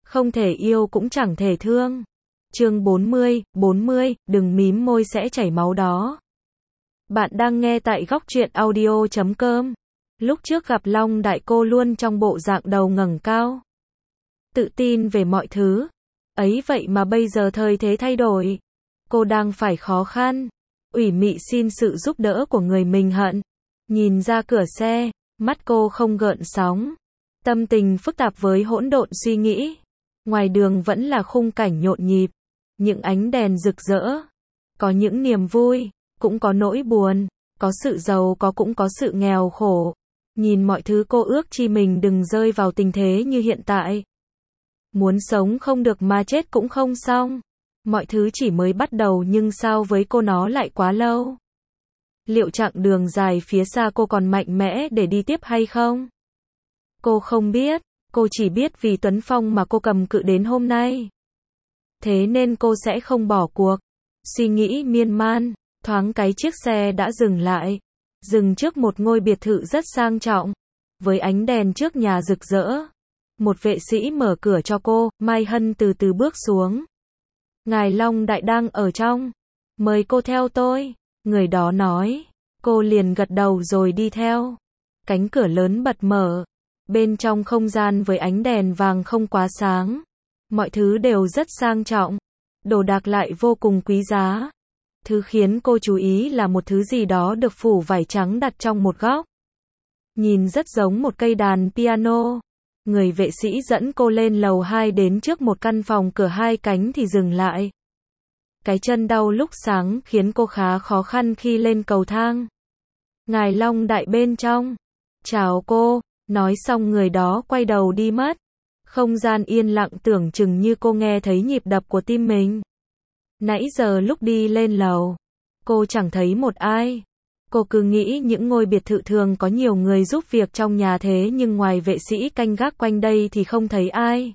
Không thể yêu cũng chẳng thể thương. Chương 40, đừng mím môi sẽ chảy máu đó. Bạn đang nghe tại góc truyện audio.com. Lúc trước gặp Long Đại cô luôn trong bộ dạng đầu ngẩng cao, tự tin về mọi thứ. Ấy vậy mà bây giờ thời thế thay đổi. Cô đang phải khó khăn, ủy mị xin sự giúp đỡ của người mình hận. Nhìn ra cửa xe, mắt cô không gợn sóng. Tâm tình phức tạp với hỗn độn suy nghĩ. Ngoài đường vẫn là khung cảnh nhộn nhịp, những ánh đèn rực rỡ. Có những niềm vui, cũng có nỗi buồn, có sự giàu có cũng có sự nghèo khổ. Nhìn mọi thứ cô ước chi mình đừng rơi vào tình thế như hiện tại. Muốn sống không được mà chết cũng không xong. Mọi thứ chỉ mới bắt đầu nhưng sao với cô nó lại quá lâu. Liệu chặng đường dài phía xa cô còn mạnh mẽ để đi tiếp hay không? Cô không biết, cô chỉ biết vì Tuấn Phong mà cô cầm cự đến hôm nay. Thế nên cô sẽ không bỏ cuộc. Suy nghĩ miên man, thoáng cái chiếc xe đã dừng lại. Dừng trước một ngôi biệt thự rất sang trọng, với ánh đèn trước nhà rực rỡ. Một vệ sĩ mở cửa cho cô, Mai Hân từ từ bước xuống. Ngài Long Đại đang ở trong. Mời cô theo tôi, người đó nói. Cô liền gật đầu rồi đi theo. Cánh cửa lớn bật mở. Bên trong không gian với ánh đèn vàng không quá sáng. Mọi thứ đều rất sang trọng. Đồ đạc lại vô cùng quý giá. Thứ khiến cô chú ý là một thứ gì đó được phủ vải trắng đặt trong một góc. Nhìn rất giống một cây đàn piano. Người vệ sĩ dẫn cô lên lầu 2 đến trước một căn phòng cửa hai cánh thì dừng lại. Cái chân đau lúc sáng khiến cô khá khó khăn khi lên cầu thang. Ngài Long Đại bên trong. Chào cô, nói xong người đó quay đầu đi mất. Không gian yên lặng tưởng chừng như cô nghe thấy nhịp đập của tim mình. Nãy giờ lúc đi lên lầu, cô chẳng thấy một ai. Cô cứ nghĩ những ngôi biệt thự thường có nhiều người giúp việc trong nhà thế nhưng ngoài vệ sĩ canh gác quanh đây thì không thấy ai.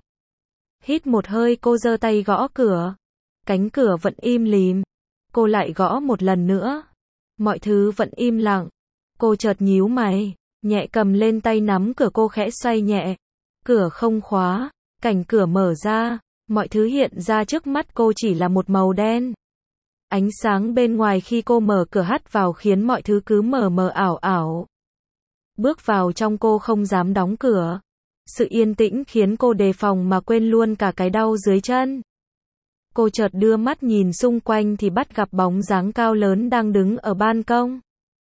Hít một hơi cô giơ tay gõ cửa. Cánh cửa vẫn im lìm. Cô lại gõ một lần nữa. Mọi thứ vẫn im lặng. Cô chợt nhíu mày, nhẹ cầm lên tay nắm cửa cô khẽ xoay nhẹ. Cửa không khóa, cảnh cửa mở ra. Mọi thứ hiện ra trước mắt cô chỉ là một màu đen. Ánh sáng bên ngoài khi cô mở cửa hắt vào khiến mọi thứ cứ mờ mờ ảo ảo. Bước vào trong cô không dám đóng cửa. Sự yên tĩnh khiến cô đề phòng mà quên luôn cả cái đau dưới chân. Cô chợt đưa mắt nhìn xung quanh thì bắt gặp bóng dáng cao lớn đang đứng ở ban công.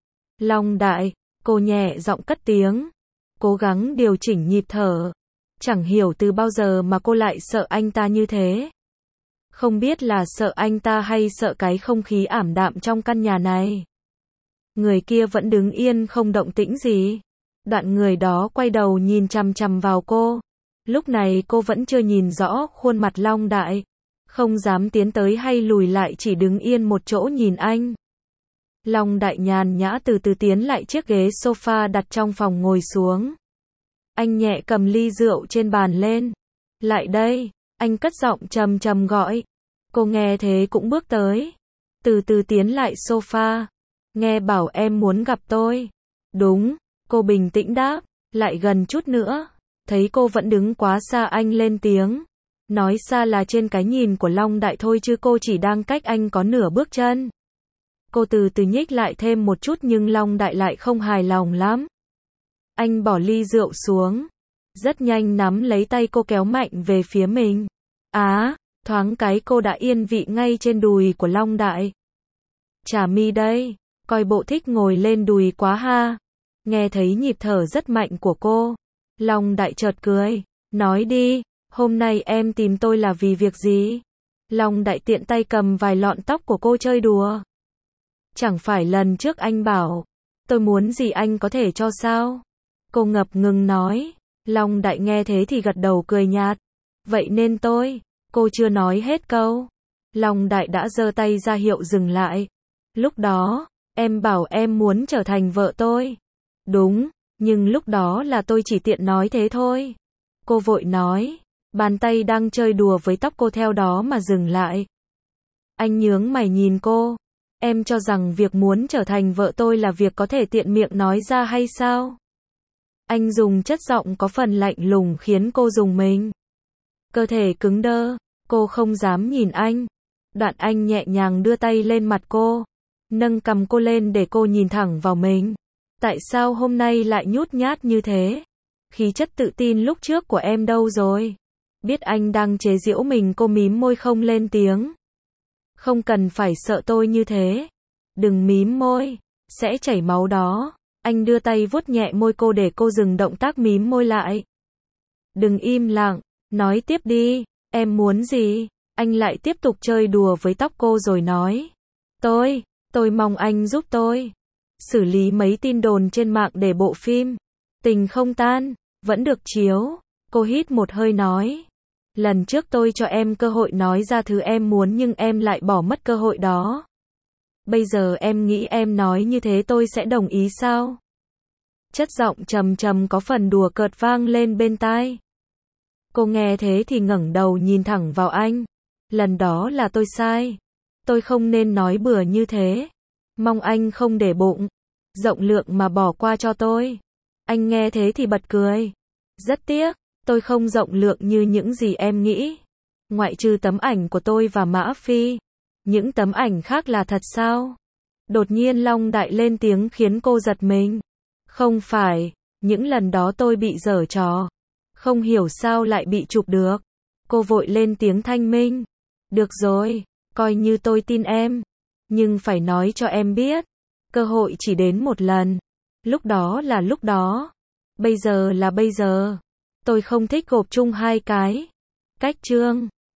Long Đại, cô nhẹ giọng cất tiếng. Cố gắng điều chỉnh nhịp thở. Chẳng hiểu từ bao giờ mà cô lại sợ anh ta như thế. Không biết là sợ anh ta hay sợ cái không khí ảm đạm trong căn nhà này. Người kia vẫn đứng yên không động tĩnh gì. Đoạn người đó quay đầu nhìn chằm chằm vào cô. Lúc này cô vẫn chưa nhìn rõ khuôn mặt Long Đại. Không dám tiến tới hay lùi lại chỉ đứng yên một chỗ nhìn anh. Long Đại nhàn nhã từ từ tiến lại chiếc ghế sofa đặt trong phòng ngồi xuống. Anh nhẹ cầm ly rượu trên bàn lên. Lại đây, anh cất giọng trầm trầm gọi. Cô nghe thế cũng bước tới. Từ từ tiến lại sofa. Nghe bảo em muốn gặp tôi. Đúng, cô bình tĩnh đáp. Lại gần chút nữa. Thấy cô vẫn đứng quá xa anh lên tiếng. Nói xa là trên cái nhìn của Long Đại thôi chứ cô chỉ đang cách anh có nửa bước chân. Cô từ từ nhích lại thêm một chút nhưng Long Đại lại không hài lòng lắm. Anh bỏ ly rượu xuống. Rất nhanh nắm lấy tay cô kéo mạnh về phía mình. Thoáng cái cô đã yên vị ngay trên đùi của Long Đại. Trà mi đây, coi bộ thích ngồi lên đùi quá ha. Nghe thấy nhịp thở rất mạnh của cô. Long Đại chợt cười. Nói đi, hôm nay em tìm tôi là vì việc gì? Long Đại tiện tay cầm vài lọn tóc của cô chơi đùa. Chẳng phải lần trước anh bảo, tôi muốn gì anh có thể cho sao? Cô ngập ngừng nói. Long Đại nghe thế thì gật đầu cười nhạt. Vậy nên cô chưa nói hết câu. Long Đại đã giơ tay ra hiệu dừng lại. Lúc đó, em bảo em muốn trở thành vợ tôi. Đúng, nhưng lúc đó là tôi chỉ tiện nói thế thôi. Cô vội nói. Bàn tay đang chơi đùa với tóc cô theo đó mà dừng lại. Anh nhướng mày nhìn cô. Em cho rằng việc muốn trở thành vợ tôi là việc có thể tiện miệng nói ra hay sao? Anh dùng chất giọng có phần lạnh lùng khiến cô rùng mình. Cơ thể cứng đơ, cô không dám nhìn anh. Đoạn anh nhẹ nhàng đưa tay lên mặt cô, nâng cằm cô lên để cô nhìn thẳng vào mình. Tại sao hôm nay lại nhút nhát như thế? Khí chất tự tin lúc trước của em đâu rồi? Biết anh đang chế giễu mình, cô mím môi không lên tiếng. Không cần phải sợ tôi như thế. Đừng mím môi, sẽ chảy máu đó. Anh đưa tay vuốt nhẹ môi cô để cô dừng động tác mím môi lại. Đừng im lặng, nói tiếp đi, em muốn gì? Anh lại tiếp tục chơi đùa với tóc cô rồi nói. Tôi mong anh giúp tôi xử lý mấy tin đồn trên mạng để bộ phim Tình Không Tan vẫn được chiếu. Cô hít một hơi nói. Lần trước tôi cho em cơ hội nói ra thứ em muốn nhưng em lại bỏ mất cơ hội đó. Bây giờ em nghĩ em nói như thế tôi sẽ đồng ý sao? Chất giọng trầm trầm có phần đùa cợt vang lên bên tai. Cô nghe thế thì ngẩng đầu nhìn thẳng vào anh. Lần đó là tôi sai. Tôi không nên nói bừa như thế. Mong anh không để bụng, rộng lượng mà bỏ qua cho tôi. Anh nghe thế thì bật cười. Rất tiếc, tôi không rộng lượng như những gì em nghĩ. Ngoại trừ tấm ảnh của tôi và Mã Phi, những tấm ảnh khác là thật sao? Đột nhiên Long Đại lên tiếng khiến cô giật mình. Không phải, những lần đó tôi bị giở trò. Không hiểu sao lại bị chụp được. Cô vội lên tiếng thanh minh. Được rồi, coi như tôi tin em. Nhưng phải nói cho em biết, cơ hội chỉ đến một lần. Lúc đó là lúc đó. Bây giờ là bây giờ. Tôi không thích gộp chung hai cái. Cách chương